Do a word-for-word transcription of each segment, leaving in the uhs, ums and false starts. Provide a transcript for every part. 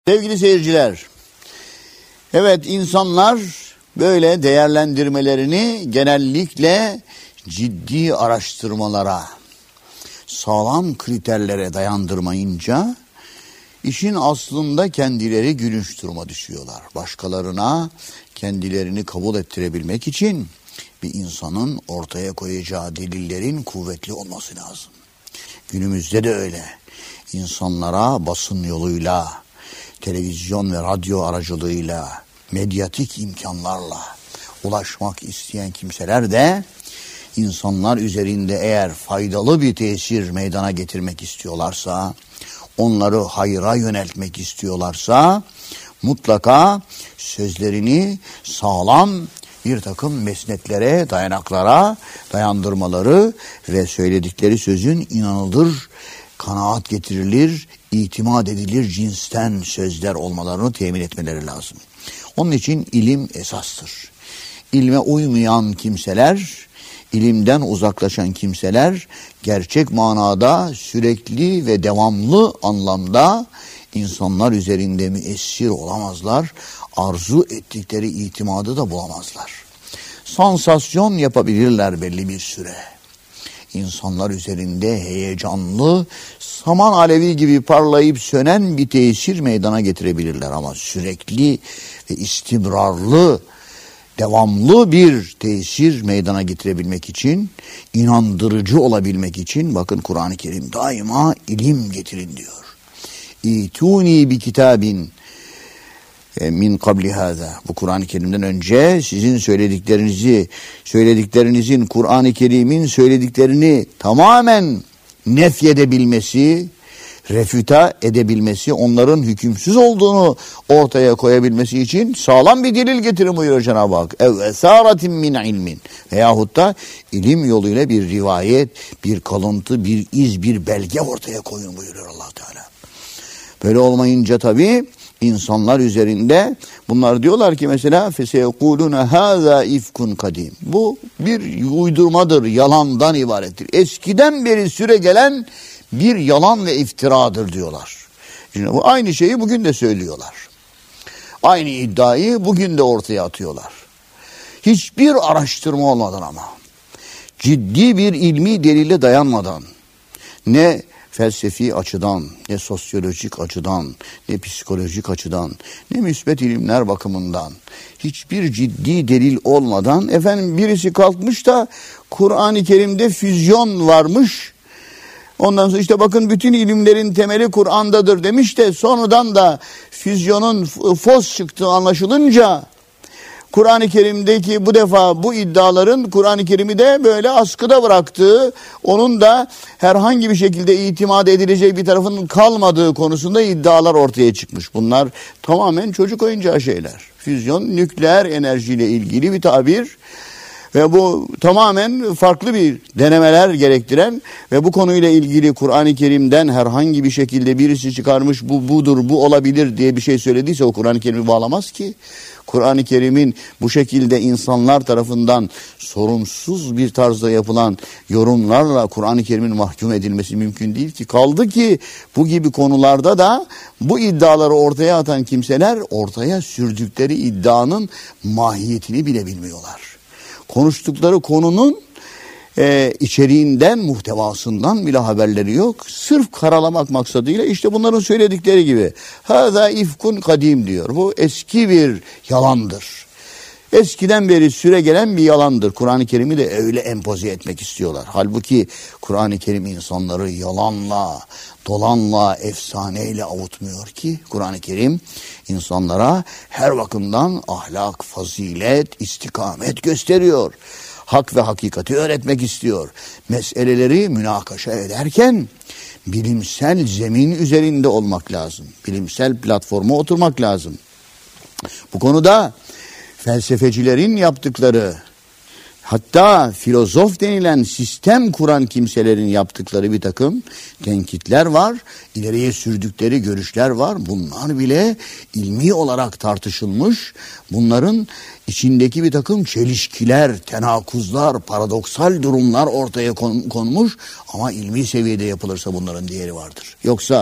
Sevgili seyirciler, evet insanlar böyle değerlendirmelerini genellikle ciddi araştırmalara, sağlam kriterlere dayandırmayınca işin aslında kendileri gülünç duruma düşüyorlar. Başkalarına kendilerini kabul ettirebilmek için bir insanın ortaya koyacağı delillerin kuvvetli olması lazım. Günümüzde de öyle. İnsanlara basın yoluyla, televizyon ve radyo aracılığıyla, medyatik imkanlarla ulaşmak isteyen kimseler de insanlar üzerinde eğer faydalı bir tesir meydana getirmek istiyorlarsa, onları hayra yöneltmek istiyorlarsa mutlaka sözlerini sağlam bir takım mesnetlere, dayanaklara dayandırmaları ve söyledikleri sözün inanılır, kanaat getirilir, itimat edilir cinsten sözler olmalarını temin etmeleri lazım. Onun için ilim esastır. İlme uymayan kimseler, ilimden uzaklaşan kimseler gerçek manada sürekli ve devamlı anlamda insanlar üzerinde müessir olamazlar. Arzu ettikleri itimadı da bulamazlar. Sansasyon yapabilirler belli bir süre. İnsanlar üzerinde heyecanlı, saman alevi gibi parlayıp sönen bir tesir meydana getirebilirler. Ama sürekli ve istibrarlı, devamlı bir tesir meydana getirebilmek için, inandırıcı olabilmek için bakın Kur'an-ı Kerim daima ilim getirin diyor. İtuni bi kitabin min kabli hâzâ. Bu Kur'an-ı Kerim'den önce sizin söylediklerinizi, söylediklerinizin Kur'an-ı Kerim'in söylediklerini tamamen nefyedebilmesi, refüta edebilmesi, onların hükümsüz olduğunu ortaya koyabilmesi için sağlam bir delil getirin buyuruyor Cenab-ı Hak. Ev esâratin min ilmin. Veyahut da ilim yoluyla bir rivayet, bir kalıntı, bir iz, bir belge ortaya koyun buyuruyor Allah Teala. Böyle olmayınca tabii İnsanlar üzerinde bunlar diyorlar ki mesela feseyekulune hâzâ ifkun kadim. Bu bir uydurmadır, yalandan ibarettir. Eskiden beri süre gelen bir yalan ve iftiradır diyorlar. Şimdi bu aynı şeyi bugün de söylüyorlar. Aynı iddiayı bugün de ortaya atıyorlar. Hiçbir araştırma olmadan ama, ciddi bir ilmi delile dayanmadan, ne felsefi açıdan, ne sosyolojik açıdan, ne psikolojik açıdan, ne müsbet ilimler bakımından hiçbir ciddi delil olmadan efendim birisi kalkmış da Kur'an-ı Kerim'de füzyon varmış. Ondan sonra işte bakın bütün ilimlerin temeli Kur'an'dadır demiş de sonradan da füzyonun fos çıktığı anlaşılınca Kur'an-ı Kerim'deki bu defa bu iddiaların Kur'an-ı Kerim'i de böyle askıda bıraktığı, onun da herhangi bir şekilde itimat edilecek bir tarafının kalmadığı konusunda iddialar ortaya çıkmış. Bunlar tamamen çocuk oyuncağı şeyler. Füzyon, nükleer enerjiyle ilgili bir tabir ve bu tamamen farklı bir denemeler gerektiren ve bu konuyla ilgili Kur'an-ı Kerim'den herhangi bir şekilde birisi çıkarmış bu budur, bu olabilir diye bir şey söylediyse o Kur'an-ı Kerim'i bağlamaz ki. Kur'an-ı Kerim'in bu şekilde insanlar tarafından sorumsuz bir tarzda yapılan yorumlarla Kur'an-ı Kerim'in mahkum edilmesi mümkün değil ki. Kaldı ki bu gibi konularda da bu iddiaları ortaya atan kimseler ortaya sürdükleri iddianın mahiyetini bile bilmiyorlar. Konuştukları konunun e, içeriğinden, muhtevasından bile haberleri yok. Sırf karalamak maksadıyla işte bunların söyledikleri gibi hâzâ ifkun kadim diyor. Bu eski bir yalandır. Eskiden beri süre gelen bir yalandır. Kur'an-ı Kerim'i de öyle empoze etmek istiyorlar. Halbuki Kur'an-ı Kerim insanları yalanla, dolanla, efsaneyle avutmuyor ki. Kur'an-ı Kerim insanlara her bakımdan ahlak, fazilet, istikamet gösteriyor. Hak ve hakikati öğretmek istiyor. Meseleleri münakaşa ederken bilimsel zemin üzerinde olmak lazım. Bilimsel platforma oturmak lazım. Bu konuda felsefecilerin yaptıkları, hatta filozof denilen sistem kuran kimselerin yaptıkları bir takım tenkitler var, ileriye sürdükleri görüşler var. Bunlar bile ilmi olarak tartışılmış. Bunların içindeki bir takım çelişkiler, tenakuzlar, paradoksal durumlar ortaya konmuş ama ilmi seviyede yapılırsa bunların değeri vardır. Yoksa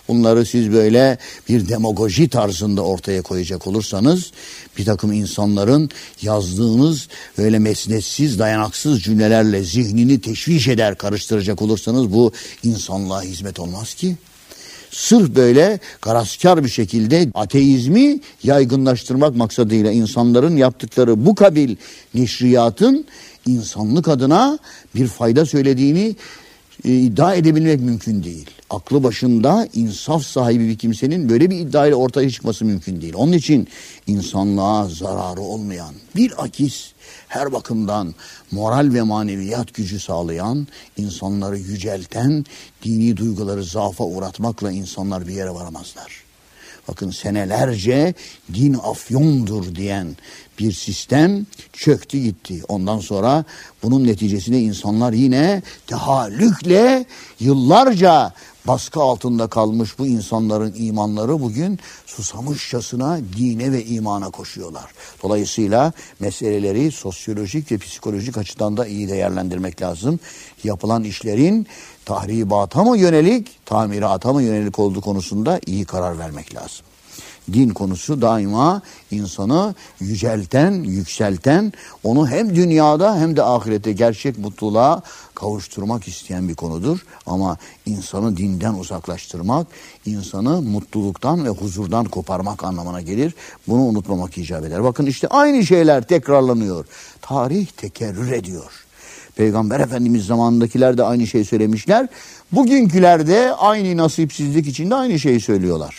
Bunları siz böyle bir demagoji tarzında ortaya koyacak olursanız, bir takım insanların yazdığınız böyle mesnetsiz, dayanaksız cümlelerle zihnini teşviş eder, karıştıracak olursanız bu insanlığa hizmet olmaz ki. Sırf böyle garaskar bir şekilde ateizmi yaygınlaştırmak maksadıyla insanların yaptıkları bu kabil neşriyatın insanlık adına bir fayda söylediğini e, iddia edebilmek mümkün değil. Aklı başında insaf sahibi bir kimsenin böyle bir iddiayla ortaya çıkması mümkün değil. Onun için insanlığa zararı olmayan, bilakis her bakımdan moral ve maneviyat gücü sağlayan, insanları yücelten, dini duyguları zaafa uğratmakla insanlar bir yere varamazlar. Bakın senelerce din afyondur diyen bir sistem çöktü gitti. Ondan sonra bunun neticesinde insanlar yine tehallükle yıllarca baskı altında kalmış bu insanların imanları bugün susamışçasına dine ve imana koşuyorlar. Dolayısıyla meseleleri sosyolojik ve psikolojik açıdan da iyi değerlendirmek lazım. Yapılan işlerin tahribata mı yönelik, tamirata mı yönelik olduğu konusunda iyi karar vermek lazım. Din konusu daima insanı yücelten, yükselten, onu hem dünyada hem de ahirette gerçek mutluluğa kavuşturmak isteyen bir konudur. Ama insanı dinden uzaklaştırmak, insanı mutluluktan ve huzurdan koparmak anlamına gelir. Bunu unutmamak icap eder. Bakın işte aynı şeyler tekrarlanıyor. Tarih tekerrür ediyor. Peygamber Efendimiz zamanındakiler de aynı şeyi söylemişler. Bugünküler de aynı nasipsizlik içinde aynı şeyi söylüyorlar.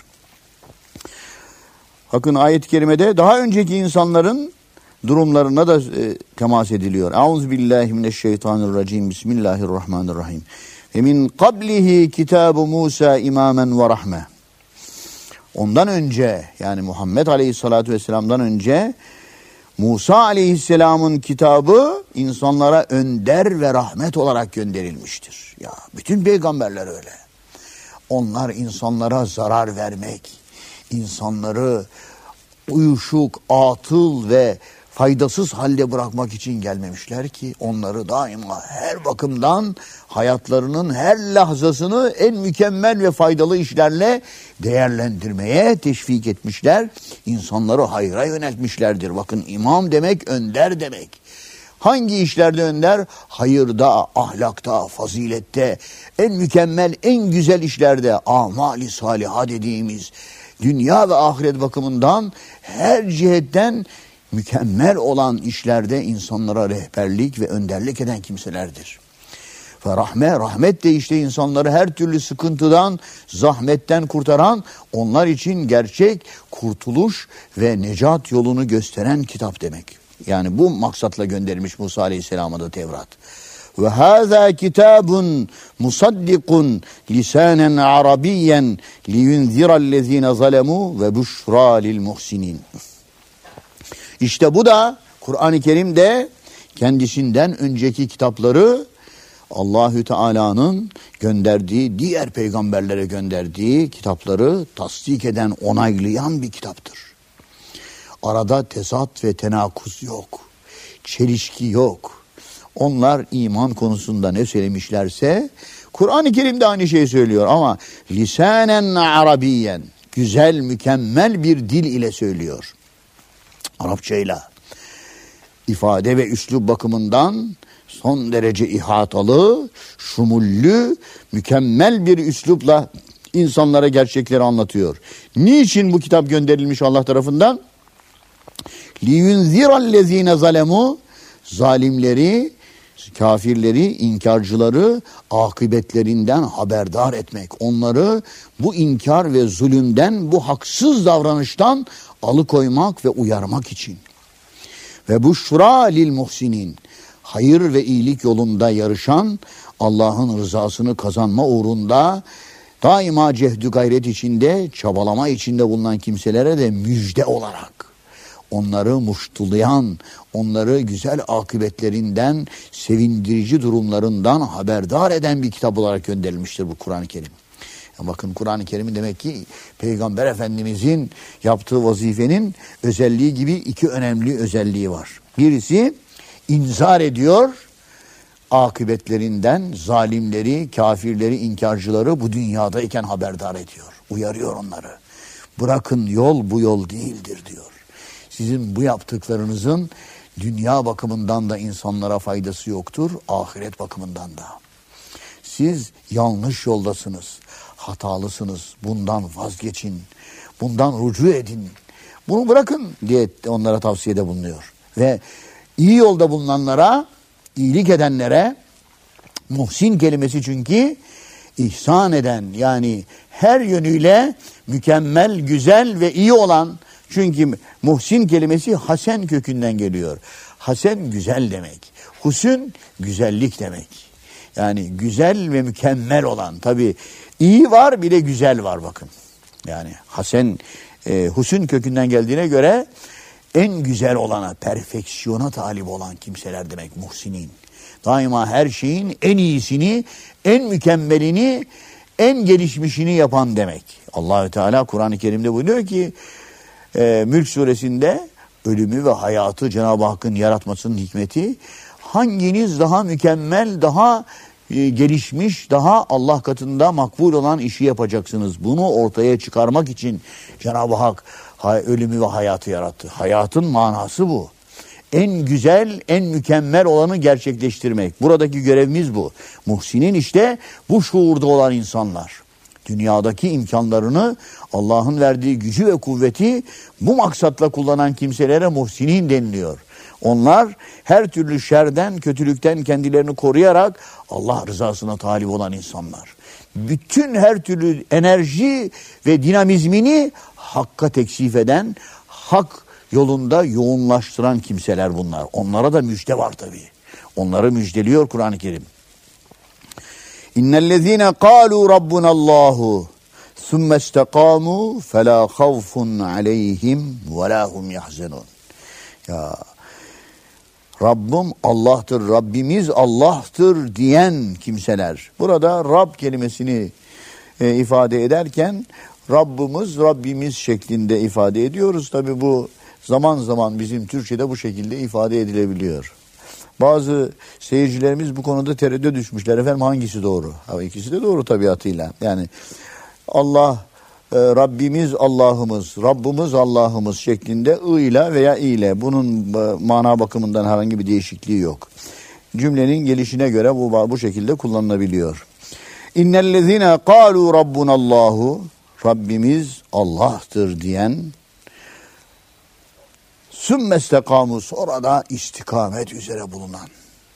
Bakın ayet-i kerimede daha önceki insanların durumlarına da e, temas ediliyor. Euzubillahimineşşeytanirracim. Bismillahirrahmanirrahim. Ve min qablihi kitabu Musa imamen ve rahme. Ondan önce, yani Muhammed Aleyhisselatü Vesselam'dan önce Musa Aleyhisselam'ın kitabı insanlara önder ve rahmet olarak gönderilmiştir. Ya bütün peygamberler öyle. Onlar insanlara zarar vermek, insanları uyuşuk, atıl ve faydasız halde bırakmak için gelmemişler ki, onları daima her bakımdan hayatlarının her lahzasını en mükemmel ve faydalı işlerle değerlendirmeye teşvik etmişler. İnsanları hayra yöneltmişlerdir. Bakın imam demek önder demek. Hangi işlerde önder? Hayırda, ahlakta, fazilette, en mükemmel, en güzel işlerde, amali saliha dediğimiz dünya ve ahiret bakımından her cihetten mükemmel olan işlerde insanlara rehberlik ve önderlik eden kimselerdir. Ve rahme, rahmet de işte insanları her türlü sıkıntıdan, zahmetten kurtaran, onlar için gerçek kurtuluş ve necat yolunu gösteren kitap demek. Yani bu maksatla gönderilmiş Musa Aleyhisselam'a da Tevrat. Ve hâzâ kitâbun musaddikun lisânen arabiyyen liyunzirallezîne zalemû ve buşrâ lil muhsinin. İşte bu da Kur'an-ı Kerim'de kendisinden önceki kitapları Allahü Teala'nın gönderdiği, diğer peygamberlere gönderdiği kitapları tasdik eden, onaylayan bir kitaptır. Arada tezat ve tenakuz yok, çelişki yok. Onlar iman konusunda ne söylemişlerse Kur'an-ı Kerim'de aynı şeyi söylüyor ama lisanen arabiyen, güzel, mükemmel bir dil ile söylüyor. Arapçayla. İfade ve üslup bakımından son derece ihatalı, şumullü, mükemmel bir üslupla insanlara gerçekleri anlatıyor. Niçin bu kitap gönderilmiş Allah tarafından? لِيُنْذِرَ zalemû, zalimleri, kafirleri, inkarcıları akıbetlerinden haberdar etmek. Onları bu inkar ve zulümden, bu haksız davranıştan alıkoymak ve uyarmak için. Ve buşra lil muhsinin, hayır ve iyilik yolunda yarışan, Allah'ın rızasını kazanma uğrunda daima cehdü gayret içinde, çabalama içinde bulunan kimselere de müjde olarak, onları muştulayan, onları güzel akıbetlerinden, sevindirici durumlarından haberdar eden bir kitap olarak gönderilmiştir bu Kur'an-ı Kerim. Ya bakın Kur'an-ı Kerim'in demek ki Peygamber Efendimizin yaptığı vazifenin özelliği gibi iki önemli özelliği var. Birisi inzar ediyor, akıbetlerinden zalimleri, kafirleri, inkarcıları bu dünyadayken haberdar ediyor. Uyarıyor onları. Bırakın, yol bu yol değildir diyor. Sizin bu yaptıklarınızın dünya bakımından da insanlara faydası yoktur, ahiret bakımından da. Siz yanlış yoldasınız, hatalısınız, bundan vazgeçin, bundan rücu edin, bunu bırakın diye onlara tavsiyede bulunuyor. Ve iyi yolda bulunanlara, iyilik edenlere, muhsin kelimesi çünkü ihsan eden, yani her yönüyle mükemmel, güzel ve iyi olan, çünkü muhsin kelimesi hasen kökünden geliyor. Hasen güzel demek. Husün güzellik demek. Yani güzel ve mükemmel olan. Tabii iyi var, bir de güzel var bakın. Yani hasen, e, husün kökünden geldiğine göre en güzel olana, perfeksiyona talip olan kimseler demek muhsinin. Daima her şeyin en iyisini, en mükemmelini, en gelişmişini yapan demek. Allah-u Teala Kur'an-ı Kerim'de buyuruyor ki e, Mülk suresinde ölümü ve hayatı Cenab-ı Hakk'ın yaratmasının hikmeti, hanginiz daha mükemmel, daha e, gelişmiş, daha Allah katında makbul olan işi yapacaksınız. Bunu ortaya çıkarmak için Cenab-ı Hak ölümü ve hayatı yarattı. Hayatın manası bu. En güzel, en mükemmel olanı gerçekleştirmek. Buradaki görevimiz bu. Muhsinin işte bu şuurda olan insanlar. Dünyadaki imkanlarını, Allah'ın verdiği gücü ve kuvveti bu maksatla kullanan kimselere muhsinin deniliyor. Onlar her türlü şerden, kötülükten kendilerini koruyarak Allah rızasına talip olan insanlar. Bütün her türlü enerji ve dinamizmini hakka teksif eden, hak yolunda yoğunlaştıran kimseler bunlar. Onlara da müjde var tabii. Onları müjdeliyor Kur'an-ı Kerim. İnnellezîne kâlû rabbunallâhu thumme istekâmû felâ havfun aleyhim ve lâ hum yahzenûn. Ya Rabbim Allah'tır, Rabbimiz Allah'tır diyen kimseler. Burada Rab kelimesini e, ifade ederken Rabbimiz, Rabbimiz şeklinde ifade ediyoruz. Tabii bu zaman zaman bizim Türkçe'de bu şekilde ifade edilebiliyor. Bazı seyircilerimiz bu konuda tereddüt düşmüşler. Efendim hangisi doğru? Ha, ikisi de doğru tabiatıyla. Yani Allah, e, Rabbimiz Allah'ımız, Rabbimiz Allah'ımız şeklinde ı ile veya i ile. Bunun e, mana bakımından herhangi bir değişikliği yok. Cümlenin gelişine göre bu bu şekilde kullanılabiliyor. İnnellezîne kâlû rabbunallâhu, Rabbimiz Allah'tır diyen, sümme istekâmû, sonra da istikamet üzere bulunan,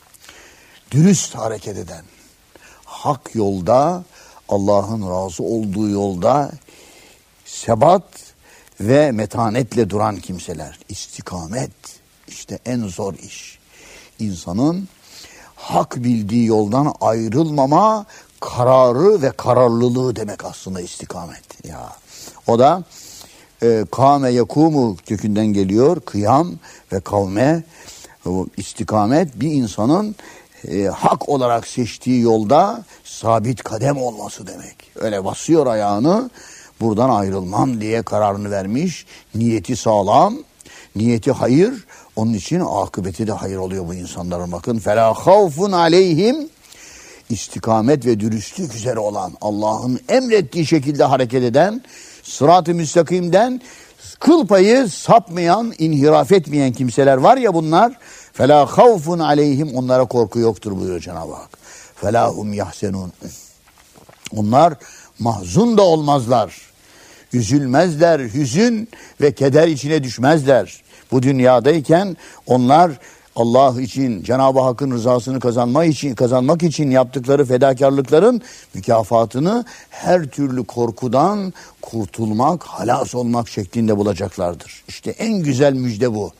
dürüst hareket eden, hak yolda, Allah'ın razı olduğu yolda sebat ve metanetle duran kimseler. İstikamet işte en zor iş. İnsanın hak bildiği yoldan ayrılmama kararı ve kararlılığı demek aslında istikamet. Ya o da e, kâme yakûmu kökünden geliyor. Kıyam ve kavme, istikamet bir insanın e, hak olarak seçtiği yolda sabit kadem olması demek. Öyle basıyor ayağını, buradan ayrılmam diye kararını vermiş. Niyeti sağlam, niyeti hayır. Onun için akıbeti de hayır oluyor bu insanların. Bakın felâ havfun aleyhim, istikamet ve dürüstlük üzere olan, Allah'ın emrettiği şekilde hareket eden, sırat-ı müstakimden kıl payı sapmayan, inhiraf etmeyen kimseler var ya bunlar. فَلَا خَوْفٌ عَلَيْهِمْ, onlara korku yoktur buyuruyor Cenab-ı Hak. فَلَا هُمْ يَحْسَنُونَ, onlar mahzun da olmazlar. Üzülmezler, hüzün ve keder içine düşmezler. Bu dünyadayken onlar Allah için, Cenab-ı Hakk'ın rızasını kazanmak için, kazanmak için yaptıkları fedakarlıkların mükafatını her türlü korkudan kurtulmak, halas olmak şeklinde bulacaklardır. İşte en güzel müjde bu.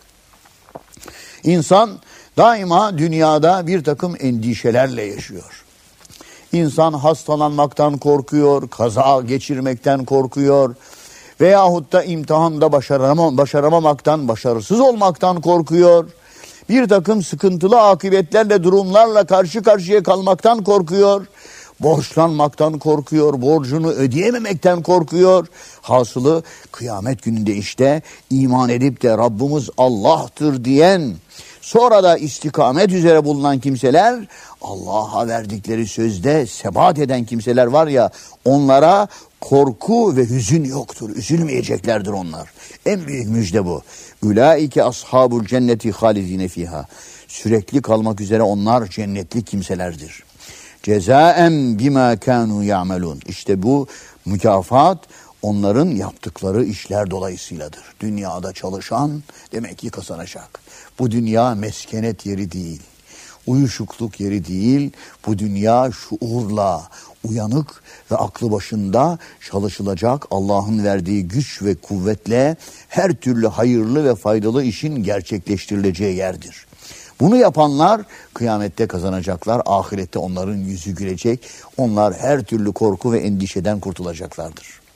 İnsan daima dünyada bir takım endişelerle yaşıyor. İnsan hastalanmaktan korkuyor, kaza geçirmekten korkuyor veyahut da imtihanda başaramam, başaramamaktan, başarısız olmaktan korkuyor. Bir takım sıkıntılı akıbetlerle, durumlarla karşı karşıya kalmaktan korkuyor. Borçlanmaktan korkuyor, borcunu ödeyememekten korkuyor. Hasılı kıyamet gününde işte iman edip de Rabbimiz Allah'tır diyen, sonra da istikamet üzere bulunan kimseler, Allah'a verdikleri sözde sebat eden kimseler var ya, onlara korku ve hüzün yoktur. Üzülmeyeceklerdir onlar. En büyük müjde bu. Ulaike ashabul cenneti halidine fiha. Sürekli kalmak üzere onlar cennetli kimselerdir. Cezaen bima kanu ya'melun. İşte bu mükafat onların yaptıkları işler dolayısıyladır. Dünyada çalışan demek ki kazanacak. Bu dünya meskenet yeri değil. Uyuşukluk yeri değil. Bu dünya şuurla, uyanık ve aklı başında çalışılacak, Allah'ın verdiği güç ve kuvvetle her türlü hayırlı ve faydalı işin gerçekleştirileceği yerdir. Bunu yapanlar kıyamette kazanacaklar, ahirette onların yüzü gülecek, onlar her türlü korku ve endişeden kurtulacaklardır.